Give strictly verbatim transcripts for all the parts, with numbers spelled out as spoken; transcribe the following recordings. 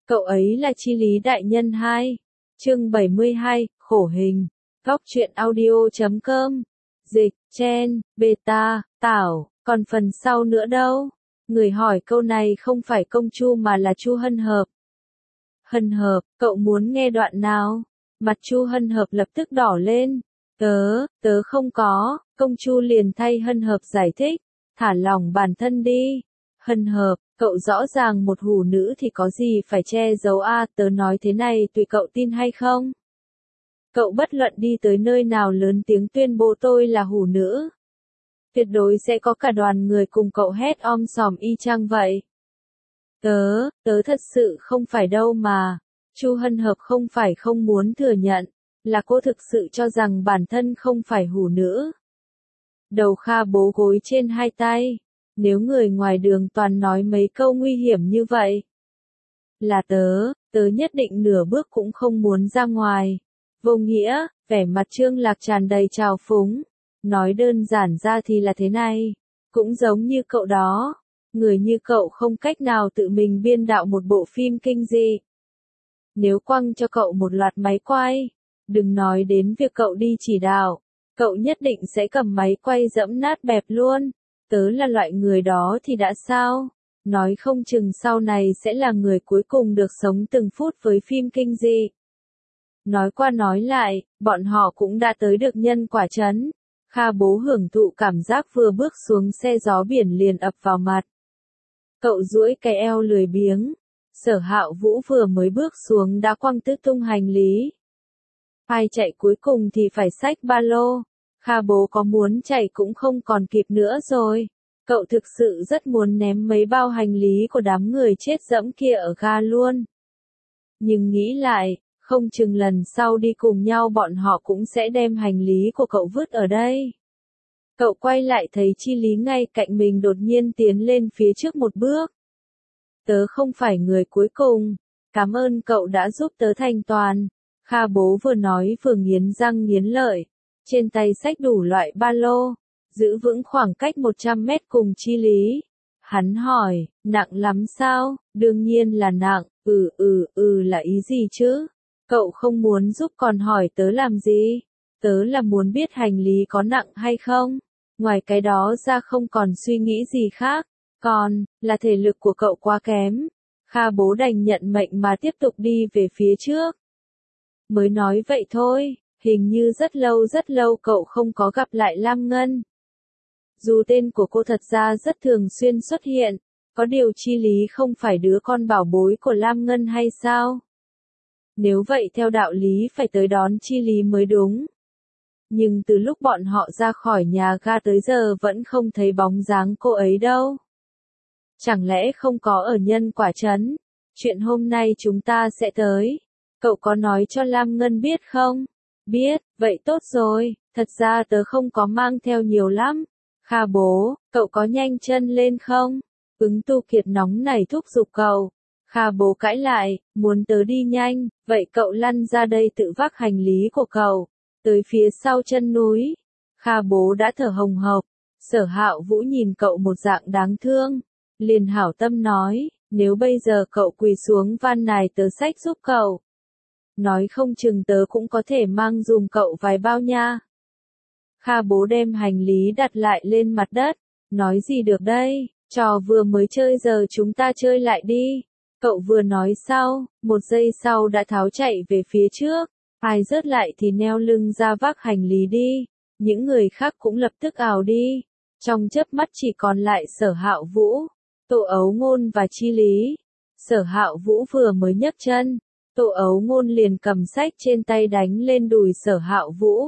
Cậu ấy là Chi Lý đại nhân hai. Chương bảy mươi hai, khổ hình. Góc truyện audio chấm com. Dịch, Chen, Beta, Tảo, còn phần sau nữa đâu? Người hỏi câu này không phải công chu mà là Chu Hân Hợp. Hân Hợp, cậu muốn nghe đoạn nào? Mặt Chu Hân Hợp lập tức đỏ lên. Tớ, tớ không có, công chu liền thay Hân Hợp giải thích. Thả lỏng bản thân đi. Hân Hợp, cậu rõ ràng một hủ nữ thì có gì phải che giấu a, tớ nói thế này tùy cậu tin hay không? Cậu bất luận đi tới nơi nào lớn tiếng tuyên bố tôi là hủ nữ. Tuyệt đối sẽ có cả đoàn người cùng cậu hét om sòm y chang vậy. Tớ, tớ thật sự không phải đâu mà. Chu Hân Hợp không phải không muốn thừa nhận, là cô thực sự cho rằng bản thân không phải hủ nữ. Đầu Kha bố gối trên hai tay. Nếu người ngoài đường toàn nói mấy câu nguy hiểm như vậy, là tớ, tớ nhất định nửa bước cũng không muốn ra ngoài. Vô nghĩa, vẻ mặt Trương Lạc tràn đầy trào phúng. Nói đơn giản ra thì là thế này, cũng giống như cậu đó. Người như cậu không cách nào tự mình biên đạo một bộ phim kinh dị. Nếu quăng cho cậu một loạt máy quay, đừng nói đến việc cậu đi chỉ đạo, cậu nhất định sẽ cầm máy quay dẫm nát bẹp luôn. Tớ là loại người đó thì đã sao? Nói không chừng sau này sẽ là người cuối cùng được sống từng phút với phim kinh dị. Nói qua nói lại, bọn họ cũng đã tới được nhân quả trấn. Kha bố hưởng thụ cảm giác vừa bước xuống xe gió biển liền ập vào mặt. Cậu duỗi cái eo lười biếng. Sở Hạo Vũ vừa mới bước xuống đã quăng tứ tung hành lý. Ai chạy cuối cùng thì phải xách ba lô. Kha bố có muốn chạy cũng không còn kịp nữa rồi. Cậu thực sự rất muốn ném mấy bao hành lý của đám người chết dẫm kia ở ga luôn. Nhưng nghĩ lại, không chừng lần sau đi cùng nhau bọn họ cũng sẽ đem hành lý của cậu vứt ở đây. Cậu quay lại thấy Chi Lý ngay cạnh mình đột nhiên tiến lên phía trước một bước. Tớ không phải người cuối cùng. Cảm ơn cậu đã giúp tớ thành toàn. Kha bố vừa nói vừa nghiến răng nghiến lợi. Trên tay xách đủ loại ba lô, giữ vững khoảng cách một trăm mét cùng Chi Lý. Hắn hỏi, nặng lắm sao? Đương nhiên là nặng, ừ ừ ừ là ý gì chứ? Cậu không muốn giúp còn hỏi tớ làm gì? Tớ là muốn biết hành lý có nặng hay không? Ngoài cái đó ra không còn suy nghĩ gì khác. Còn, là thể lực của cậu quá kém. Kha bố đành nhận mệnh mà tiếp tục đi về phía trước. Mới nói vậy thôi. Hình như rất lâu rất lâu cậu không có gặp lại Lam Ngân. Dù tên của cô thật ra rất thường xuyên xuất hiện, có điều Chi Lý không phải đứa con bảo bối của Lam Ngân hay sao? Nếu vậy theo đạo lý phải tới đón Chi Lý mới đúng. Nhưng từ lúc bọn họ ra khỏi nhà ga tới giờ vẫn không thấy bóng dáng cô ấy đâu. Chẳng lẽ không có ở nhân quả trấn? Chuyện hôm nay chúng ta sẽ tới. Cậu có nói cho Lam Ngân biết không? Biết, vậy tốt rồi, thật ra tớ không có mang theo nhiều lắm. Kha bố, cậu có nhanh chân lên không? Ứng Tu Kiệt nóng nảy thúc giục cậu. Kha bố cãi lại, muốn tớ đi nhanh, vậy cậu lăn ra đây tự vác hành lý của cậu, tới phía sau chân núi. Kha bố đã thở hồng hộc. Sở Hạo Vũ nhìn cậu một dạng đáng thương, liền hảo tâm nói, nếu bây giờ cậu quỳ xuống van nài tớ xách giúp cậu. Nói không chừng tớ cũng có thể mang dùm cậu vài bao nha. Kha bố đem hành lý đặt lại lên mặt đất. Nói gì được đây, trò vừa mới chơi giờ chúng ta chơi lại đi. Cậu vừa nói sau, một giây sau đã tháo chạy về phía trước. Ai rớt lại thì neo lưng ra vác hành lý đi. Những người khác cũng lập tức ào đi. Trong chớp mắt chỉ còn lại Sở Hạo Vũ, Tô Ấu Ngôn và Chi Lý. Sở Hạo Vũ vừa mới nhấc chân, Tô Ấu Ngôn liền cầm sách trên tay đánh lên đùi Sở Hạo Vũ.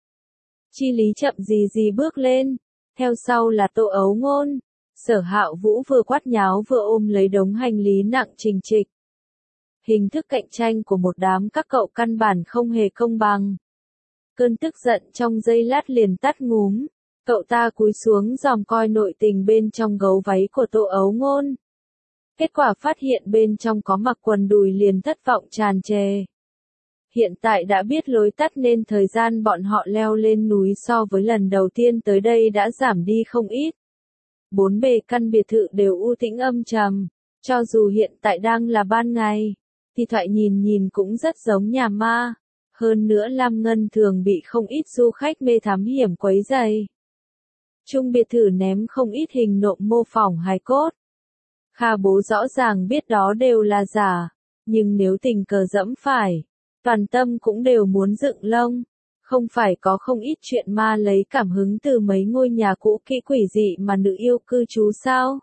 Chi Lý chậm gì gì bước lên, theo sau là Tô Ấu Ngôn. Sở Hạo Vũ vừa quát nháo vừa ôm lấy đống hành lý nặng trình trịch. Hình thức cạnh tranh của một đám các cậu căn bản không hề công bằng. Cơn tức giận trong giây lát liền tắt ngúm. Cậu ta cúi xuống dòm coi nội tình bên trong gấu váy của Tô Ấu Ngôn. Kết quả phát hiện bên trong có mặc quần đùi liền thất vọng tràn trề. Hiện tại đã biết lối tắt nên thời gian bọn họ leo lên núi so với lần đầu tiên tới đây đã giảm đi không ít. Bốn bề căn biệt thự đều u tĩnh âm trầm, cho dù hiện tại đang là ban ngày, thì thoại nhìn nhìn cũng rất giống nhà ma. Hơn nữa Lam Ngân thường bị không ít du khách mê thám hiểm quấy rầy. Chung biệt thự ném không ít hình nộm mô phỏng hài cốt. Kha Bố rõ ràng biết đó đều là giả, nhưng nếu tình cờ dẫm phải, toàn tâm cũng đều muốn dựng lông. Không phải có không ít chuyện ma lấy cảm hứng từ mấy ngôi nhà cũ kỹ quỷ dị mà nữ yêu cư trú sao?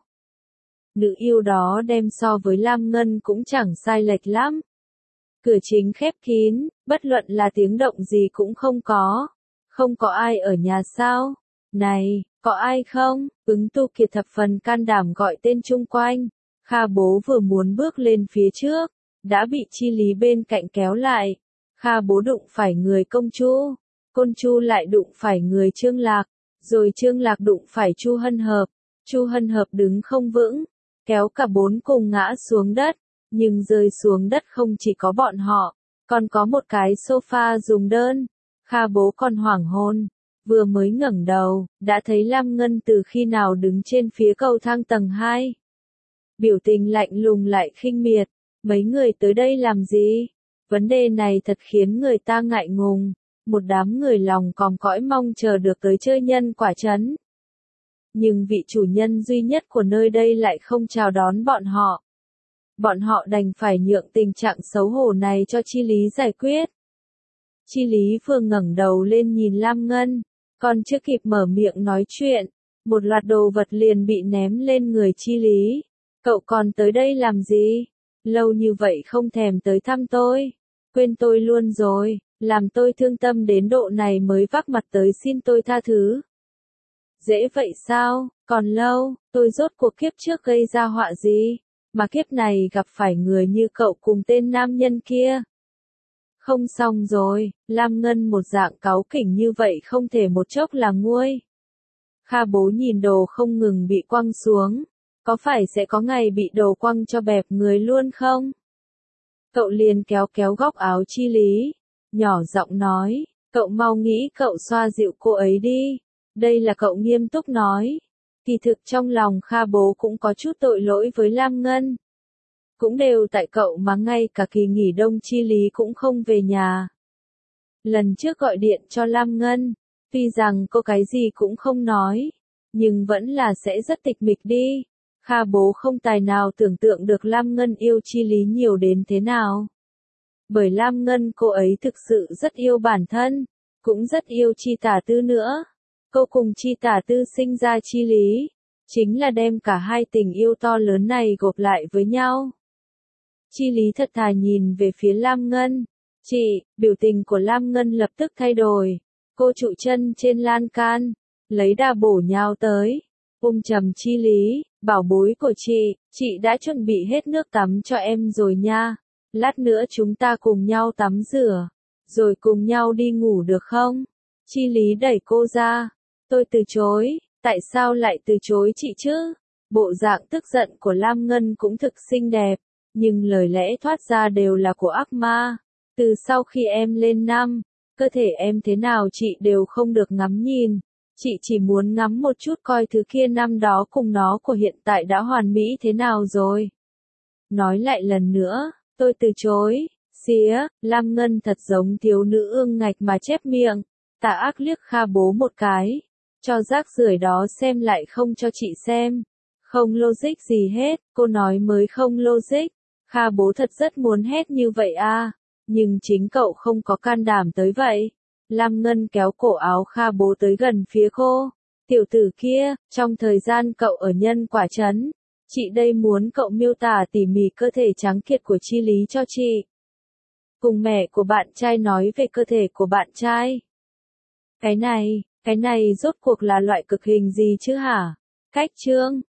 Nữ yêu đó đem so với Lam Ngân cũng chẳng sai lệch lắm. Cửa chính khép kín, bất luận là tiếng động gì cũng không có. Không có ai ở nhà sao? Này, có ai không? Ứng Tu Kiệt thập phần can đảm gọi tên chung quanh. Kha Bố vừa muốn bước lên phía trước, đã bị Chi Lý bên cạnh kéo lại. Kha Bố đụng phải người Công Chu, Côn Chu lại đụng phải người Trương Lạc, rồi Trương Lạc đụng phải Chu Hân Hợp. Chu Hân Hợp đứng không vững, kéo cả bốn cùng ngã xuống đất, nhưng rơi xuống đất không chỉ có bọn họ, còn có một cái sofa dùng đơn. Kha Bố còn hoảng hồn, vừa mới ngẩng đầu, đã thấy Lam Ngân từ khi nào đứng trên phía cầu thang tầng hai. Biểu tình lạnh lùng lại khinh miệt, mấy người tới đây làm gì? Vấn đề này thật khiến người ta ngại ngùng, một đám người lòng còm cõi mong chờ được tới chơi nhân quả trấn. Nhưng vị chủ nhân duy nhất của nơi đây lại không chào đón bọn họ. Bọn họ đành phải nhượng tình trạng xấu hổ này cho Chi Lý giải quyết. Chi Lý vừa ngẩng đầu lên nhìn Lam Ngân, còn chưa kịp mở miệng nói chuyện, một loạt đồ vật liền bị ném lên người Chi Lý. Cậu còn tới đây làm gì? Lâu như vậy không thèm tới thăm tôi. Quên tôi luôn rồi, làm tôi thương tâm đến độ này mới vác mặt tới xin tôi tha thứ. Dễ vậy sao, còn lâu, tôi rốt cuộc kiếp trước gây ra họa gì, mà kiếp này gặp phải người như cậu cùng tên nam nhân kia. Không xong rồi, Lam Ngân một dạng cáu kỉnh như vậy không thể một chốc là nguôi. Kha Bố nhìn đồ không ngừng bị quăng xuống, có phải sẽ có ngày bị đồ quăng cho bẹp người luôn không? Cậu liền kéo kéo góc áo Chi Lý, nhỏ giọng nói, cậu mau nghĩ cậu xoa dịu cô ấy đi. Đây là cậu nghiêm túc nói. Kỳ thực trong lòng Kha Bố cũng có chút tội lỗi với Lam Ngân. Cũng đều tại cậu mà ngay cả kỳ nghỉ đông Chi Lý cũng không về nhà. Lần trước gọi điện cho Lam Ngân, tuy rằng cô cái gì cũng không nói, nhưng vẫn là sẽ rất tịch mịch đi. Kha Bố không tài nào tưởng tượng được Lam Ngân yêu Chi Lý nhiều đến thế nào. Bởi Lam Ngân cô ấy thực sự rất yêu bản thân, cũng rất yêu Chi Tả Tư nữa. Cô cùng Chi Tả Tư sinh ra Chi Lý, chính là đem cả hai tình yêu to lớn này gộp lại với nhau. Chi Lý thật thà nhìn về phía Lam Ngân. Chị, biểu tình của Lam Ngân lập tức thay đổi. Cô trụ chân trên lan can, lấy đà bổ nhào tới. Ôm chầm Chi Lý, bảo bối của chị, chị đã chuẩn bị hết nước tắm cho em rồi nha. Lát nữa chúng ta cùng nhau tắm rửa, rồi cùng nhau đi ngủ được không? Chi Lý đẩy cô ra. Tôi từ chối, tại sao lại từ chối chị chứ? Bộ dạng tức giận của Lam Ngân cũng thực xinh đẹp, nhưng lời lẽ thoát ra đều là của ác ma. Từ sau khi em lên năm, cơ thể em thế nào chị đều không được ngắm nhìn. Chị chỉ muốn ngắm một chút coi thứ kia năm đó cùng nó của hiện tại đã hoàn mỹ thế nào rồi. Nói lại lần nữa, tôi từ chối. Xía, Lam Ngân thật giống thiếu nữ ương ngạch mà chép miệng. Tà ác liếc Kha Bố một cái. Cho rác rưởi đó xem lại không cho chị xem. Không logic gì hết, cô nói mới không logic. Kha Bố thật rất muốn hét như vậy à, nhưng chính cậu không có can đảm tới vậy. Lam Ngân kéo cổ áo Kha Bố tới gần phía cô. Tiểu tử kia, trong thời gian cậu ở nhân quả trấn, chị đây muốn cậu miêu tả tỉ mỉ cơ thể trắng kiệt của Chi Lý cho chị. Cùng mẹ của bạn trai nói về cơ thể của bạn trai. Cái này, cái này rốt cuộc là loại cực hình gì chứ hả? Cách chương